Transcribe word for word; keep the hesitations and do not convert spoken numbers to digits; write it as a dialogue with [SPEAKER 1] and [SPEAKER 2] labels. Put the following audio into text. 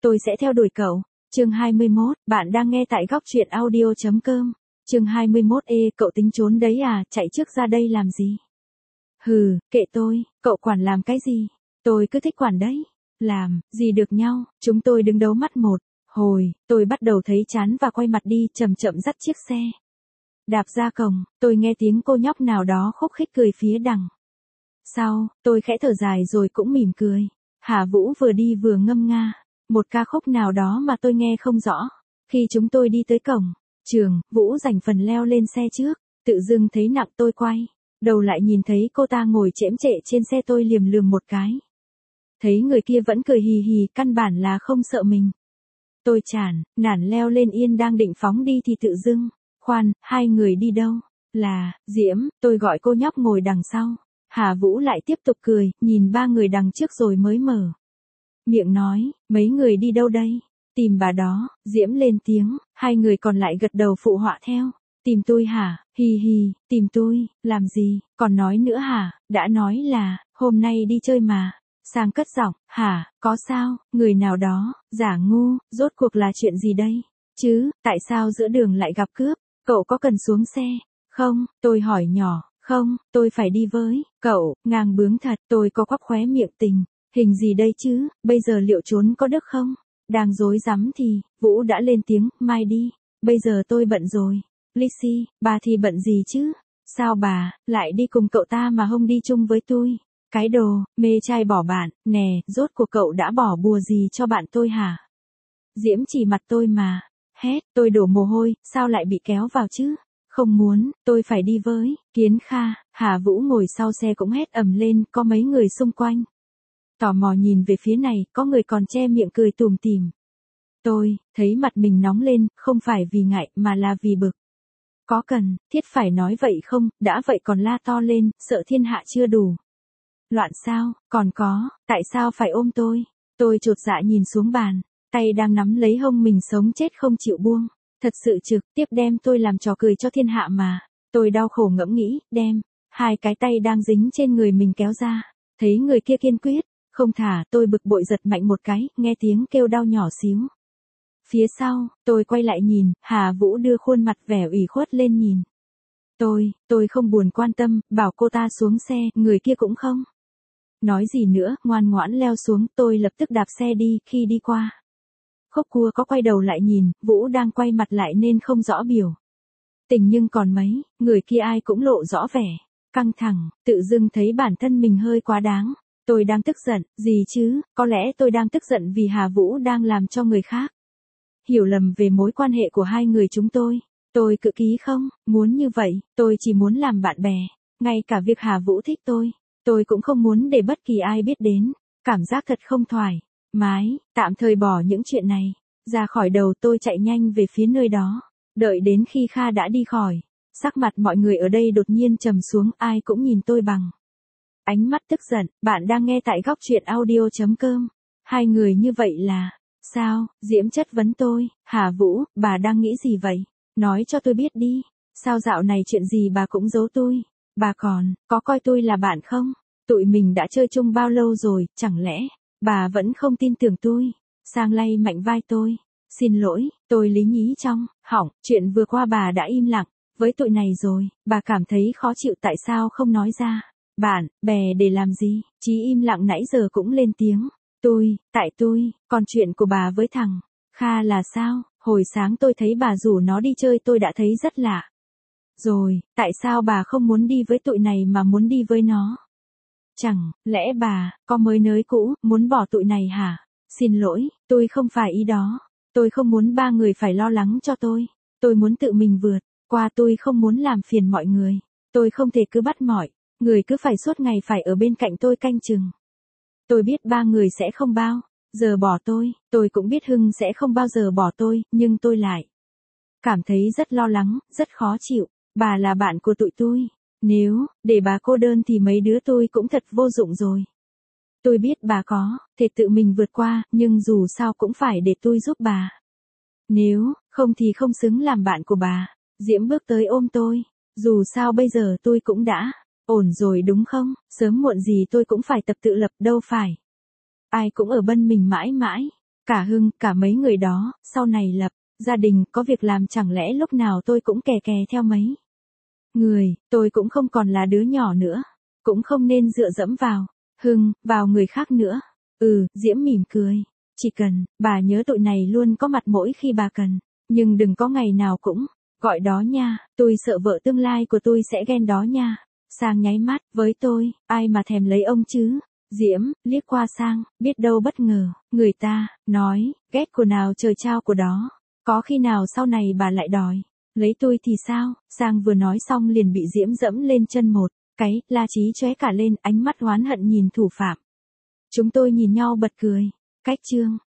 [SPEAKER 1] tôi sẽ theo đuổi cậu. Chương hai mươi mốt, bạn đang nghe tại góc truyện audio chấm com. Chương hai mươi mốt ê, cậu tính trốn đấy à, chạy trước ra đây làm gì? Hừ, kệ tôi, cậu quản làm cái gì? Tôi cứ thích quản đấy. Làm, gì được nhau, chúng tôi đứng đấu mắt một. Hồi, tôi bắt đầu thấy chán và quay mặt đi, chậm chậm dắt chiếc xe. Đạp ra cổng, tôi nghe tiếng cô nhóc nào đó khúc khích cười phía đằng sau, tôi khẽ thở dài rồi cũng mỉm cười. Hà Vũ vừa đi vừa ngâm nga một ca khúc nào đó mà tôi nghe không rõ. Khi chúng tôi đi tới cổng trường, Vũ dành phần leo lên xe trước, tự dưng thấy nặng tôi quay đầu lại nhìn thấy cô ta ngồi chễm chệ trên xe, tôi liềm lườm một cái. Thấy người kia vẫn cười hì hì, căn bản là không sợ mình. Tôi chản nản leo lên yên đang định phóng đi thì tự dưng, khoan, hai người đi đâu? Là, Diễm, tôi gọi cô nhóc ngồi đằng sau. Hà Vũ lại tiếp tục cười, nhìn ba người đằng trước rồi mới mở miệng nói, mấy người đi đâu đây? Tìm bà đó. Diễm lên tiếng, hai người còn lại gật đầu phụ họa theo. Tìm tôi hả? Hi hi, tìm tôi, làm gì? Còn nói nữa hả? Đã nói là, hôm nay đi chơi mà. Sang cất giọng, hả, có sao, người nào đó, giả ngu, rốt cuộc là chuyện gì đây? Chứ, tại sao giữa đường lại gặp cướp? Cậu có cần xuống xe? Không, tôi hỏi nhỏ, không, tôi phải đi với cậu, ngang bướng thật, tôi có quắp khóe miệng tình. Hình gì đây chứ, bây giờ liệu trốn có được không? Đang rối rắm thì, Vũ đã lên tiếng, mai đi, bây giờ tôi bận rồi. Lizzy, bà thì bận gì chứ? Sao bà, lại đi cùng cậu ta mà không đi chung với tôi? Cái đồ, mê trai bỏ bạn, nè, rốt cuộc cậu đã bỏ bùa gì cho bạn tôi hả? Diễm chỉ mặt tôi mà, hét, tôi đổ mồ hôi, sao lại bị kéo vào chứ? Không muốn, tôi phải đi với, Kiến Kha. Hà Vũ ngồi sau xe cũng hét ầm lên, có mấy người xung quanh tò mò nhìn về phía này, có người còn che miệng cười tủm tỉm. Tôi, thấy mặt mình nóng lên, không phải vì ngại, mà là vì bực. Có cần, thiết phải nói vậy không, đã vậy còn la to lên, sợ thiên hạ chưa đủ loạn sao, còn có, tại sao phải ôm tôi? Tôi chột dạ nhìn xuống bàn, tay đang nắm lấy hông mình sống chết không chịu buông. Thật sự trực tiếp đem tôi làm trò cười cho thiên hạ mà. Tôi đau khổ ngẫm nghĩ, đem hai cái tay đang dính trên người mình kéo ra. Thấy người kia kiên quyết không thả, tôi bực bội giật mạnh một cái, nghe tiếng kêu đau nhỏ xíu. Phía sau, tôi quay lại nhìn, Hà Vũ đưa khuôn mặt vẻ ủy khuất lên nhìn. Tôi, tôi không buồn quan tâm, bảo cô ta xuống xe, người kia cũng không nói gì nữa, ngoan ngoãn leo xuống, tôi lập tức đạp xe đi, khi đi qua khúc cua có quay đầu lại nhìn, Vũ đang quay mặt lại nên không rõ biểu tình, nhưng còn mấy người kia ai cũng lộ rõ vẻ căng thẳng, tự dưng thấy bản thân mình hơi quá đáng. Tôi đang tức giận, gì chứ, có lẽ tôi đang tức giận vì Hà Vũ đang làm cho người khác hiểu lầm về mối quan hệ của hai người chúng tôi. Tôi cự ký không, muốn như vậy, tôi chỉ muốn làm bạn bè, ngay cả việc Hà Vũ thích tôi, tôi cũng không muốn để bất kỳ ai biết đến, cảm giác thật không thoải mái, tạm thời bỏ những chuyện này ra khỏi đầu. Tôi chạy nhanh về phía nơi đó, đợi đến khi Kha đã đi khỏi, sắc mặt mọi người ở đây đột nhiên trầm xuống, ai cũng nhìn tôi bằng ánh mắt tức giận. Bạn đang nghe tại góc truyện audio chấm com. Hai người như vậy là, sao? Diễm chất vấn tôi, Hà Vũ, bà đang nghĩ gì vậy? Nói cho tôi biết đi, sao dạo này chuyện gì bà cũng giấu tôi? Bà còn, có coi tôi là bạn không? Tụi mình đã chơi chung bao lâu rồi, chẳng lẽ, bà vẫn không tin tưởng tôi? Sang lay mạnh vai tôi. Xin lỗi, tôi lý nhí trong họng, chuyện vừa qua bà đã im lặng với tụi này rồi, bà cảm thấy khó chịu tại sao không nói ra? Bạn, bè để làm gì? Chí im lặng nãy giờ cũng lên tiếng. Tôi, tại tôi, còn chuyện của bà với thằng Kha là sao? Hồi sáng tôi thấy bà rủ nó đi chơi tôi đã thấy rất lạ. Rồi, tại sao bà không muốn đi với tụi này mà muốn đi với nó? Chẳng lẽ bà có mới nới cũ, muốn bỏ tụi này hả? Xin lỗi, tôi không phải ý đó. Tôi không muốn ba người phải lo lắng cho tôi. Tôi muốn tự mình vượt qua, tôi không muốn làm phiền mọi người. Tôi không thể cứ bắt mọi người cứ phải suốt ngày phải ở bên cạnh tôi canh chừng. Tôi biết ba người sẽ không bao giờ bỏ tôi, tôi cũng biết Hưng sẽ không bao giờ bỏ tôi, nhưng tôi lại cảm thấy rất lo lắng, rất khó chịu. Bà là bạn của tụi tôi, nếu để bà cô đơn thì mấy đứa tôi cũng thật vô dụng rồi. Tôi biết bà có thể tự mình vượt qua, nhưng dù sao cũng phải để tôi giúp bà. Nếu không thì không xứng làm bạn của bà. Diễm bước tới ôm tôi. Dù sao bây giờ tôi cũng đã ổn rồi đúng không? Sớm muộn gì tôi cũng phải tập tự lập đâu phải. Ai cũng ở bên mình mãi mãi. Cả Hưng, cả mấy người đó, sau này lập gia đình, có việc làm chẳng lẽ lúc nào tôi cũng kè kè theo mấy người, tôi cũng không còn là đứa nhỏ nữa, cũng không nên dựa dẫm vào Hưng, vào người khác nữa. Ừ, Diễm mỉm cười. Chỉ cần, bà nhớ tụi này luôn có mặt mỗi khi bà cần, nhưng đừng có ngày nào cũng gọi đó nha, tôi sợ vợ tương lai của tôi sẽ ghen đó nha. Sang nháy mắt, với tôi, ai mà thèm lấy ông chứ? Diễm, liếc qua Sang, biết đâu bất ngờ, người ta, nói, ghét của nào trời trao của đó, có khi nào sau này bà lại đòi lấy tôi thì sao? Sang vừa nói xong liền bị Diễm dẫm lên chân một cái, La Chí chóe cả lên, ánh mắt oán hận nhìn thủ phạm. Chúng tôi nhìn nhau bật cười. Cách chương